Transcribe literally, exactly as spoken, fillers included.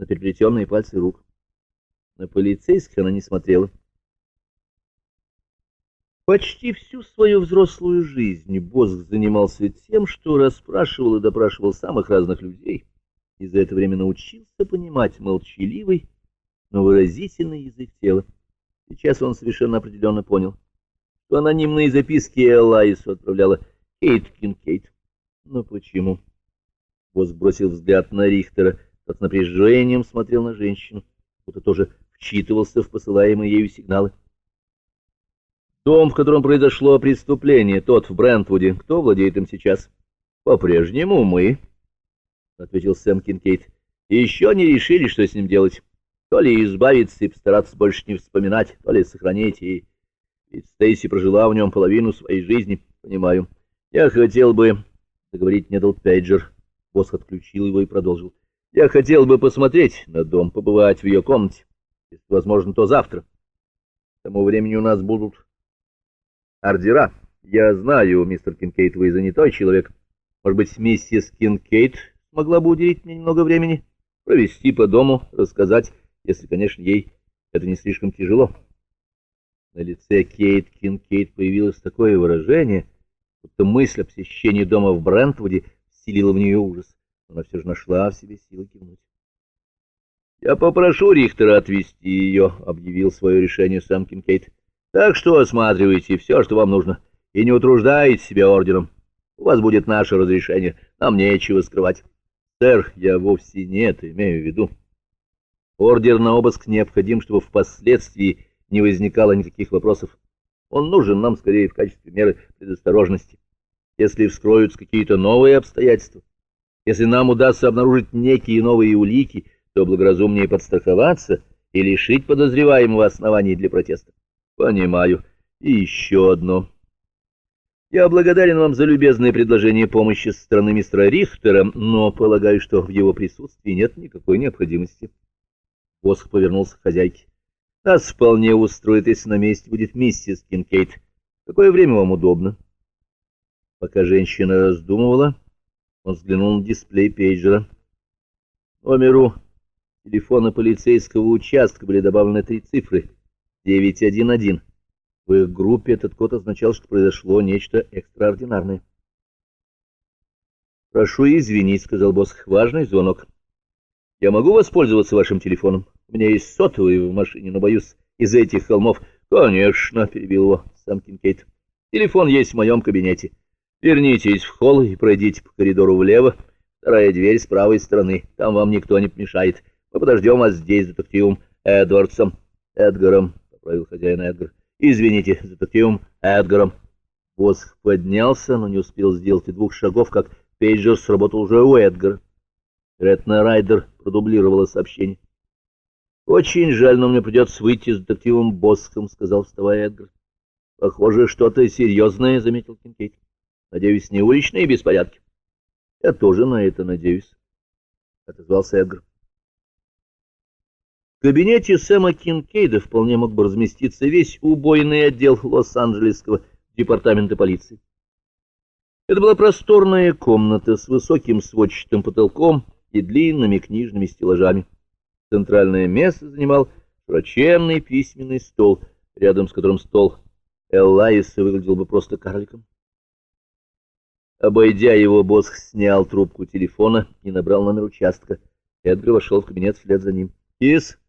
на переплетенные пальцы рук. На полицейских она не смотрела. Почти всю свою взрослую жизнь Босх занимался тем, что расспрашивал и допрашивал самых разных людей, и за это время научился понимать молчаливый, но выразительный язык тела. Сейчас он совершенно определенно понял, что анонимные записки Элайсу отправляла Кейт Кинкейд. Но почему? Босх бросил взгляд на Рихтера, тот с напряжением смотрел на женщину, будто тоже вчитывался в посылаемые ею сигналы. Дом, в котором произошло преступление, тот в Брентвуде, кто владеет им сейчас? По-прежнему мы, — ответил Сэм Кинкейд. Еще не решили, что с ним делать. То ли избавиться и постараться больше не вспоминать, то ли сохранить. И ведь Стейси прожила в нем половину своей жизни, понимаю. Я хотел бы... Договорить не дал пейджер. Босх отключил его и продолжил. Я хотел бы посмотреть на дом, побывать в ее комнате. Если возможно, то завтра. К тому времени у нас будут ордера. Я знаю, мистер Кинкейд, вы занятой человек. Может быть, миссис Кинкейд могла бы уделить мне немного времени, провести по дому, рассказать, если, конечно, ей это не слишком тяжело. На лице Кейт Кинкейд появилось такое выражение, будто мысль о посещении дома в Брентвуде вселила в нее ужас. Она все же нашла в себе силы кивнуть. «Я попрошу Рихтера отвезти ее», — объявил свое решение сам Кинкейд. «Так что осматривайте все, что вам нужно, и не утруждайте себя ордером. У вас будет наше разрешение, нам нечего скрывать». «Сэр, я вовсе не это имею в виду. Ордер на обыск необходим, чтобы впоследствии не возникало никаких вопросов. Он нужен нам скорее в качестве меры предосторожности. Если вскроются какие-то новые обстоятельства, если нам удастся обнаружить некие новые улики, то благоразумнее подстраховаться и лишить подозреваемого оснований для протеста». «Понимаю. И еще одно. Я благодарен вам за любезное предложение помощи со стороны мистера Рихтера, но полагаю, что в его присутствии нет никакой необходимости». Босх повернулся к хозяйке. «Нас вполне устроит, если на месте будет миссис Кинкейд. Какое время вам удобно?» Пока женщина раздумывала, он взглянул на дисплей пейджера. Номеру телефона полицейского участка были добавлены три цифры — девять один один. В их группе этот код означал, что произошло нечто экстраординарное. «Прошу извинить», — сказал Босх, — «важный звонок. Я могу воспользоваться вашим телефоном? У меня есть сотовый в машине, но, боюсь, из-за этих холмов...» «Конечно», — перебил его сам Кинкейд. «Телефон есть в моем кабинете. Вернитесь в холл и пройдите по коридору влево. Вторая дверь с правой стороны. Там вам никто не помешает. Мы подождем вас здесь с детективом Эдвардсом». «Эдгаром», — поправил хозяин Эдгар. «Извините, с детективом Эдгаром». Босх поднялся, но не успел сделать и двух шагов, как пейджер сработал уже у Эдгара. Ретна Райдер продублировала сообщение. «Очень жаль, но мне придется выйти с детективом Босхом», — сказал, вставая Эдгар. «Похоже, что-то серьезное», — заметил Кинкейд. «Надеюсь, не уличные беспорядки». «Я тоже на это надеюсь», — отозвался Эдгар. В кабинете Сэма Кинкейда вполне мог бы разместиться весь убойный отдел Лос-Анджелесского департамента полиции. Это была просторная комната с высоким сводчатым потолком и длинными книжными стеллажами. Центральное место занимал широченный письменный стол, рядом с которым стол Элайса выглядел бы просто карликом. Обойдя его, Босх снял трубку телефона и набрал номер участка. Эдгар вошел в кабинет вслед за ним. «Кис?»